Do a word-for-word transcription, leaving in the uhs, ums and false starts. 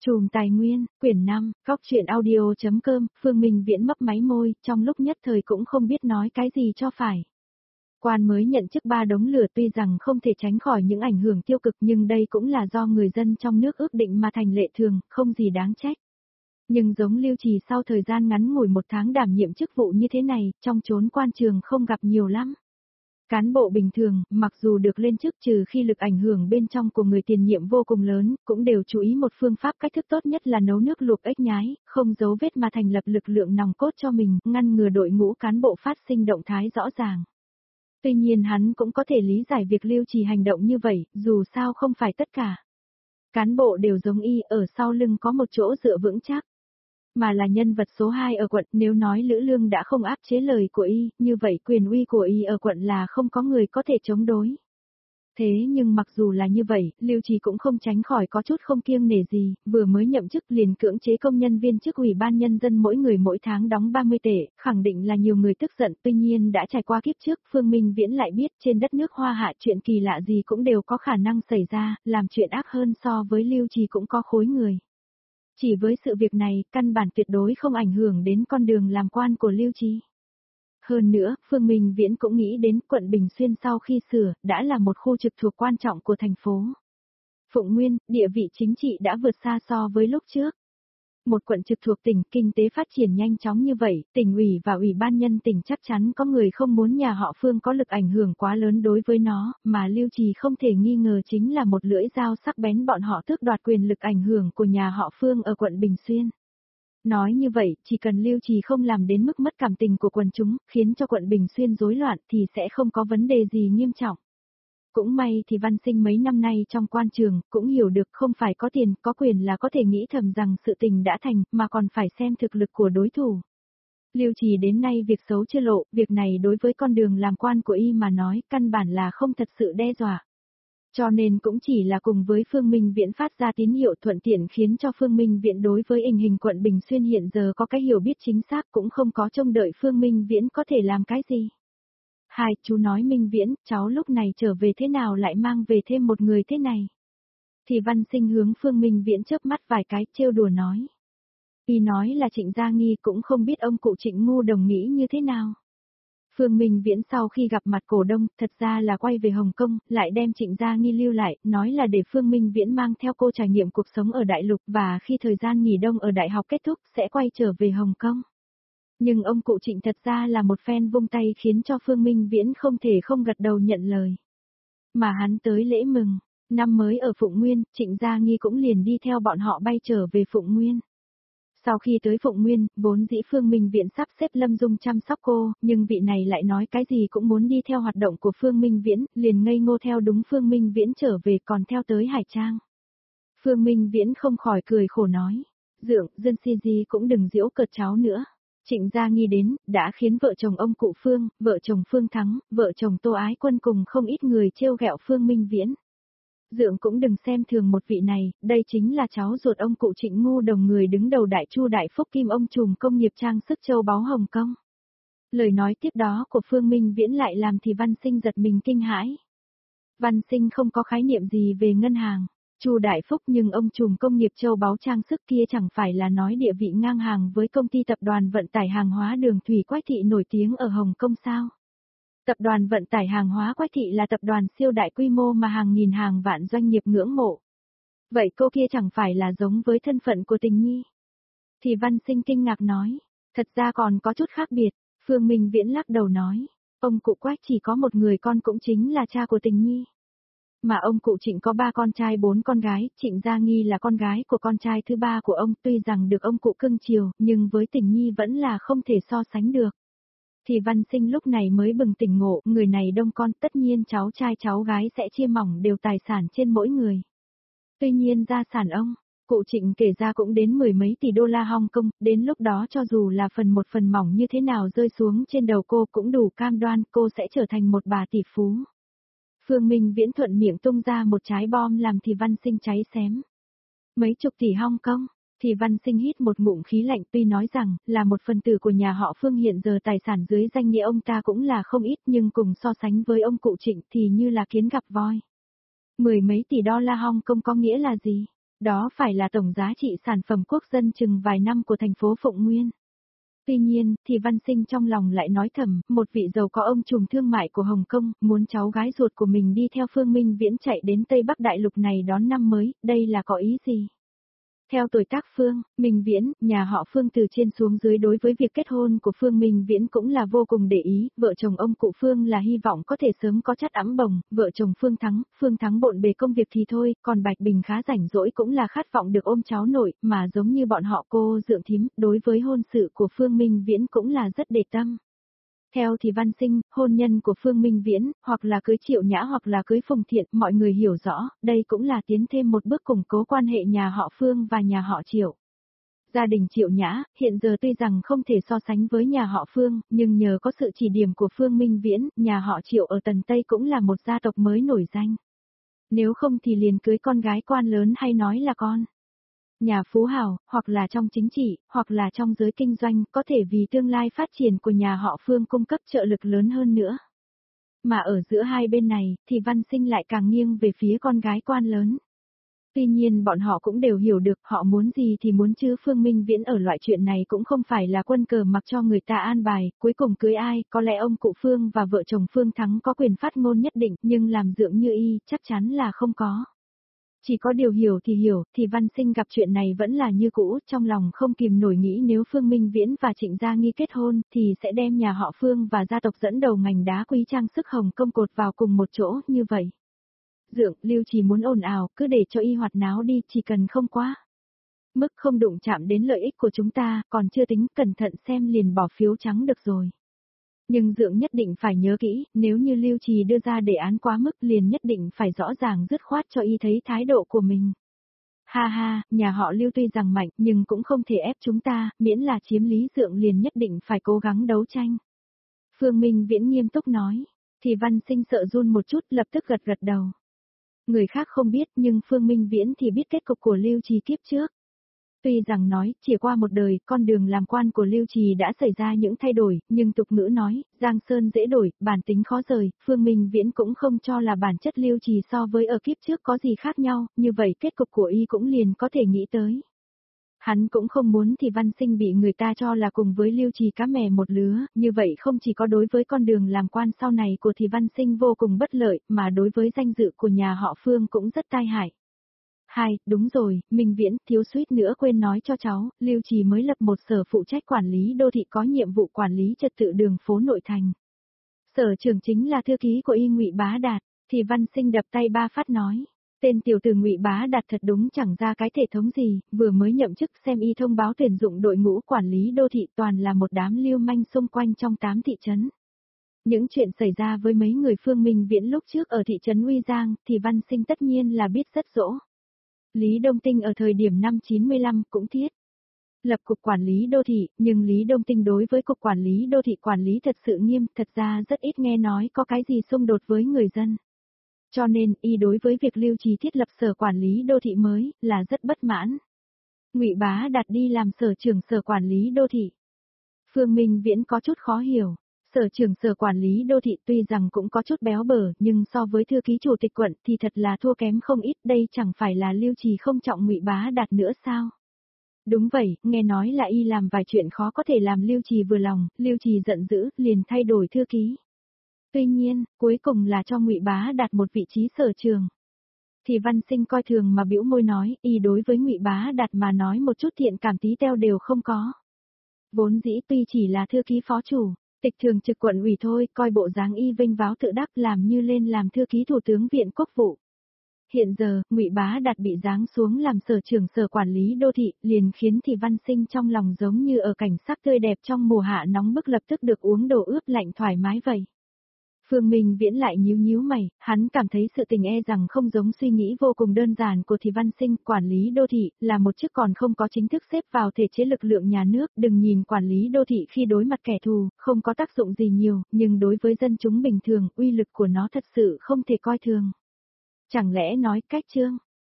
Chùm Tài Nguyên, quyển năm, góc truyện audio.com, Phương Minh Viễn mấp máy môi, trong lúc nhất thời cũng không biết nói cái gì cho phải. Quan mới nhận chức ba đống lửa tuy rằng không thể tránh khỏi những ảnh hưởng tiêu cực nhưng đây cũng là do người dân trong nước ước định mà thành lệ thường, không gì đáng trách. Nhưng giống Lưu Trì sau thời gian ngắn ngủi một tháng đảm nhiệm chức vụ như thế này, trong chốn quan trường không gặp nhiều lắm. Cán bộ bình thường, mặc dù được lên chức trừ khi lực ảnh hưởng bên trong của người tiền nhiệm vô cùng lớn, cũng đều chú ý một phương pháp cách thức tốt nhất là nấu nước luộc ếch nhái, không giấu vết mà thành lập lực lượng nòng cốt cho mình, ngăn ngừa đội ngũ cán bộ phát sinh động thái rõ ràng. Tuy nhiên hắn cũng có thể lý giải việc Lưu Trì hành động như vậy, dù sao không phải tất cả. Cán bộ đều giống y, ở sau lưng có một chỗ dựa vững chắc. Mà là nhân vật số hai ở quận, nếu nói Lữ Lương đã không áp chế lời của y, như vậy quyền uy của y ở quận là không có người có thể chống đối. Thế nhưng mặc dù là như vậy, Lưu Trì cũng không tránh khỏi có chút không kiêng nể gì, vừa mới nhậm chức liền cưỡng chế công nhân viên chức ủy ban nhân dân mỗi người mỗi tháng đóng ba mươi tệ, khẳng định là nhiều người tức giận, tuy nhiên đã trải qua kiếp trước, Phương Minh Viễn lại biết trên đất nước Hoa Hạ chuyện kỳ lạ gì cũng đều có khả năng xảy ra, làm chuyện ác hơn so với Lưu Trì cũng có khối người. Chỉ với sự việc này, căn bản tuyệt đối không ảnh hưởng đến con đường làm quan của Lưu Trì. Hơn nữa, Phương Minh Viễn cũng nghĩ đến quận Bình Xuyên sau khi sửa, đã là một khu trực thuộc quan trọng của thành phố. Phụng Nguyên, địa vị chính trị đã vượt xa so với lúc trước. Một quận trực thuộc tỉnh, kinh tế phát triển nhanh chóng như vậy, tỉnh ủy và ủy ban nhân tỉnh chắc chắn có người không muốn nhà họ Phương có lực ảnh hưởng quá lớn đối với nó, mà Lưu Trì không thể nghi ngờ chính là một lưỡi dao sắc bén bọn họ tước đoạt quyền lực ảnh hưởng của nhà họ Phương ở quận Bình Xuyên. Nói như vậy, chỉ cần Lưu Trì không làm đến mức mất cảm tình của quần chúng, khiến cho quận Bình Xuyên rối loạn thì sẽ không có vấn đề gì nghiêm trọng. Cũng may thì Văn Sinh mấy năm nay trong quan trường, cũng hiểu được không phải có tiền, có quyền là có thể nghĩ thầm rằng sự tình đã thành, mà còn phải xem thực lực của đối thủ. Lưu Trì đến nay việc xấu chưa lộ, việc này đối với con đường làm quan của y mà nói, căn bản là không thật sự đe dọa. Cho nên cũng chỉ là cùng với Phương Minh Viễn phát ra tín hiệu thuận tiện khiến cho Phương Minh Viễn đối với tình hình quận Bình Xuyên hiện giờ có cái hiểu biết chính xác cũng không có trông đợi Phương Minh Viễn có thể làm cái gì. Hai, chú nói Minh Viễn, cháu lúc này trở về thế nào lại mang về thêm một người thế này. Thì Văn Sinh hướng Phương Minh Viễn chớp mắt vài cái trêu đùa nói. Y nói là Trịnh Gia Nghi cũng không biết ông cụ Trịnh ngu đồng nghĩ như thế nào. Phương Minh Viễn sau khi gặp mặt cổ đông, thật ra là quay về Hồng Kông, lại đem Trịnh Gia Nghi lưu lại, nói là để Phương Minh Viễn mang theo cô trải nghiệm cuộc sống ở Đại Lục và khi thời gian nghỉ đông ở đại học kết thúc sẽ quay trở về Hồng Kông. Nhưng ông cụ Trịnh thật ra là một phen vung tay khiến cho Phương Minh Viễn không thể không gật đầu nhận lời. Mà hắn tới lễ mừng, năm mới ở Phụng Nguyên, Trịnh Gia Nghi cũng liền đi theo bọn họ bay trở về Phụng Nguyên. Sau khi tới Phụng Nguyên, vốn dĩ Phương Minh Viễn sắp xếp Lâm Dung chăm sóc cô, nhưng vị này lại nói cái gì cũng muốn đi theo hoạt động của Phương Minh Viễn, liền ngây ngô theo đúng Phương Minh Viễn trở về còn theo tới Hải Trang. Phương Minh Viễn không khỏi cười khổ nói, Dượng, dân si di cũng đừng giễu cợt cháu nữa. Trịnh Gia Nghi đến, đã khiến vợ chồng ông cụ Phương, vợ chồng Phương Thắng, vợ chồng Tô Ái Quân cùng không ít người trêu ghẹo Phương Minh Viễn. Dượng cũng đừng xem thường một vị này, đây chính là cháu ruột ông cụ Trịnh ngu đồng người đứng đầu Đại Chu Đại Phúc Kim ông trùm công nghiệp trang sức châu báu Hồng Kông. Lời nói tiếp đó của Phương Minh Viễn lại làm thì Văn Sinh giật mình kinh hãi. Văn Sinh không có khái niệm gì về ngân hàng, Chu Đại Phúc nhưng ông trùm công nghiệp châu báu trang sức kia chẳng phải là nói địa vị ngang hàng với công ty tập đoàn vận tải hàng hóa đường thủy Quách Thị nổi tiếng ở Hồng Kông sao? Tập đoàn vận tải hàng hóa Quách Thị là tập đoàn siêu đại quy mô mà hàng nghìn hàng vạn doanh nghiệp ngưỡng mộ. Vậy cô kia chẳng phải là giống với thân phận của Tình Nhi? Thì Văn Sinh kinh ngạc nói, thật ra còn có chút khác biệt, Phương Minh Viễn lắc đầu nói, ông cụ Quách chỉ có một người con cũng chính là cha của Tình Nhi. Mà ông cụ Trịnh có ba con trai bốn con gái, Trịnh Gia Nghi là con gái của con trai thứ ba của ông, tuy rằng được ông cụ cưng chiều, nhưng với Tình Nhi vẫn là không thể so sánh được. Thì Văn Sinh lúc này mới bừng tỉnh ngộ, người này đông con, tất nhiên cháu trai cháu gái sẽ chia mỏng đều tài sản trên mỗi người. Tuy nhiên gia sản ông, cụ Trịnh kể ra cũng đến mười mấy tỷ đô la Hong Kong, đến lúc đó cho dù là phần một phần mỏng như thế nào rơi xuống trên đầu cô cũng đủ cam đoan cô sẽ trở thành một bà tỷ phú. Phương Minh Viễn thuận miệng tung ra một trái bom làm thì Văn Sinh cháy xém. Mấy chục tỷ Hong Kong, thì Văn Sinh hít một ngụm khí lạnh tuy nói rằng là một phần tử của nhà họ Phương hiện giờ tài sản dưới danh nghĩa ông ta cũng là không ít nhưng cùng so sánh với ông cụ Trịnh thì như là kiến gặp voi. Mười mấy tỷ đô la Hong Kong có nghĩa là gì? Đó phải là tổng giá trị sản phẩm quốc dân chừng vài năm của thành phố Phụng Nguyên. Tuy nhiên, thì Văn Sinh trong lòng lại nói thầm, một vị giàu có ông trùm thương mại của Hồng Kông, muốn cháu gái ruột của mình đi theo Phương Minh Viễn chạy đến Tây Bắc Đại Lục này đón năm mới, đây là có ý gì? Theo tuổi tác Phương, Minh Viễn, nhà họ Phương từ trên xuống dưới đối với việc kết hôn của Phương Minh Viễn cũng là vô cùng để ý, vợ chồng ông cụ Phương là hy vọng có thể sớm có chắt ẵm bồng, vợ chồng Phương Thắng, Phương Thắng bộn bề công việc thì thôi, còn Bạch Bình khá rảnh rỗi cũng là khát vọng được ôm cháu nội, mà giống như bọn họ cô Dượng Thím, đối với hôn sự của Phương Minh Viễn cũng là rất để tâm. Theo thì Văn Sinh, hôn nhân của Phương Minh Viễn, hoặc là cưới Triệu Nhã hoặc là cưới Phùng Thiện, mọi người hiểu rõ, đây cũng là tiến thêm một bước củng cố quan hệ nhà họ Phương và nhà họ Triệu. Gia đình Triệu Nhã, hiện giờ tuy rằng không thể so sánh với nhà họ Phương, nhưng nhờ có sự chỉ điểm của Phương Minh Viễn, nhà họ Triệu ở Tần Tây cũng là một gia tộc mới nổi danh. Nếu không thì liền cưới con gái quan lớn hay nói là con nhà phú hào, hoặc là trong chính trị, hoặc là trong giới kinh doanh, có thể vì tương lai phát triển của nhà họ Phương cung cấp trợ lực lớn hơn nữa. Mà ở giữa hai bên này, thì Văn Sinh lại càng nghiêng về phía con gái quan lớn. Tuy nhiên bọn họ cũng đều hiểu được họ muốn gì thì muốn chứ Phương Minh Viễn ở loại chuyện này cũng không phải là quân cờ mặc cho người ta an bài, cuối cùng cưới ai, có lẽ ông cụ Phương và vợ chồng Phương Thắng có quyền phát ngôn nhất định, nhưng làm dượng như y, chắc chắn là không có. Chỉ có điều hiểu thì hiểu, thì Văn Sinh gặp chuyện này vẫn là như cũ, trong lòng không kìm nổi nghĩ nếu Phương Minh Viễn và Trịnh Gia Nghi kết hôn, thì sẽ đem nhà họ Phương và gia tộc dẫn đầu ngành đá quý trang sức Hồng Kông cột vào cùng một chỗ, như vậy. Dượng, Lưu Trì muốn ồn ào, cứ để cho y hoạt náo đi, chỉ cần không quá mức không đụng chạm đến lợi ích của chúng ta, còn chưa tính, cẩn thận xem liền bỏ phiếu trắng được rồi. Nhưng Dượng nhất định phải nhớ kỹ, nếu như Lưu Trì đưa ra đề án quá mức liền nhất định phải rõ ràng dứt khoát cho y thấy thái độ của mình. Ha ha, nhà họ Lưu tuy rằng mạnh nhưng cũng không thể ép chúng ta, miễn là chiếm lý Dượng liền nhất định phải cố gắng đấu tranh. Phương Minh Viễn nghiêm túc nói, thì Văn Sinh sợ run một chút lập tức gật gật đầu. Người khác không biết nhưng Phương Minh Viễn thì biết kết cục của Lưu Trì kiếp trước. Tuy rằng nói, chỉ qua một đời, con đường làm quan của Lưu Trì đã xảy ra những thay đổi, nhưng tục ngữ nói, Giang Sơn dễ đổi, bản tính khó rời, Phương Minh Viễn cũng không cho là bản chất Lưu Trì so với ở kiếp trước có gì khác nhau, như vậy kết cục của y cũng liền có thể nghĩ tới. Hắn cũng không muốn thì Văn Sinh bị người ta cho là cùng với Lưu Trì cá mè một lứa, như vậy không chỉ có đối với con đường làm quan sau này của thì Văn Sinh vô cùng bất lợi, mà đối với danh dự của nhà họ Phương cũng rất tai hại. Hai, đúng rồi, Minh Viễn, thiếu suýt nữa quên nói cho cháu, Lưu Trì mới lập một sở phụ trách quản lý đô thị có nhiệm vụ quản lý trật tự đường phố nội thành. Sở trưởng chính là thư ký của y Ngụy Bá Đạt, thì Văn Sinh đập tay ba phát nói. Tên tiểu tử Ngụy Bá Đạt thật đúng chẳng ra cái thể thống gì, vừa mới nhậm chức xem y thông báo tuyển dụng đội ngũ quản lý đô thị toàn là một đám lưu manh xung quanh trong tám thị trấn. Những chuyện xảy ra với mấy người Phương Minh Viễn lúc trước ở thị trấn Uy Giang thì Văn Sinh tất nhiên là biết rất rõ. Lý Đông Tinh ở thời điểm năm chín mươi lăm cũng thiết lập cục quản lý đô thị, nhưng Lý Đông Tinh đối với cục quản lý đô thị quản lý thật sự nghiêm, thật ra rất ít nghe nói có cái gì xung đột với người dân. Cho nên, y đối với việc Lưu Trì thiết lập sở quản lý đô thị mới, là rất bất mãn. Ngụy Bá Đạt đi làm sở trưởng sở quản lý đô thị. Phương Minh Viễn có chút khó hiểu. Sở trưởng sở quản lý đô thị tuy rằng cũng có chút béo bở, nhưng so với thư ký chủ tịch quận thì thật là thua kém không ít, đây chẳng phải là Lưu Trì không trọng Ngụy Bá Đạt nữa sao? Đúng vậy, nghe nói là y làm vài chuyện khó có thể làm Lưu Trì vừa lòng, Lưu Trì giận dữ, liền thay đổi thư ký. Tuy nhiên, cuối cùng là cho Ngụy Bá Đạt một vị trí sở trường. Thì Văn Sinh coi thường mà bĩu môi nói, y đối với Ngụy Bá Đạt mà nói một chút thiện cảm tí teo đều không có. Vốn dĩ tuy chỉ là thư ký phó chủ, tịch thường trực quận ủy thôi, coi bộ dáng y vinh váo tự đắc làm như lên làm thư ký thủ tướng viện quốc vụ. Hiện giờ, Ngụy Bá Đạt bị giáng xuống làm sở trưởng sở quản lý đô thị, liền khiến thì Văn Sinh trong lòng giống như ở cảnh sắc tươi đẹp trong mùa hạ nóng bức lập tức được uống đồ ướp lạnh thoải mái vậy. Phương Minh Viễn lại nhíu nhíu mày, hắn cảm thấy sự tình e rằng không giống suy nghĩ vô cùng đơn giản của thì Văn Sinh, quản lý đô thị, là một chức còn không có chính thức xếp vào thể chế lực lượng nhà nước, đừng nhìn quản lý đô thị khi đối mặt kẻ thù, không có tác dụng gì nhiều, nhưng đối với dân chúng bình thường, uy lực của nó thật sự không thể coi thường. Chẳng lẽ nói cách chương,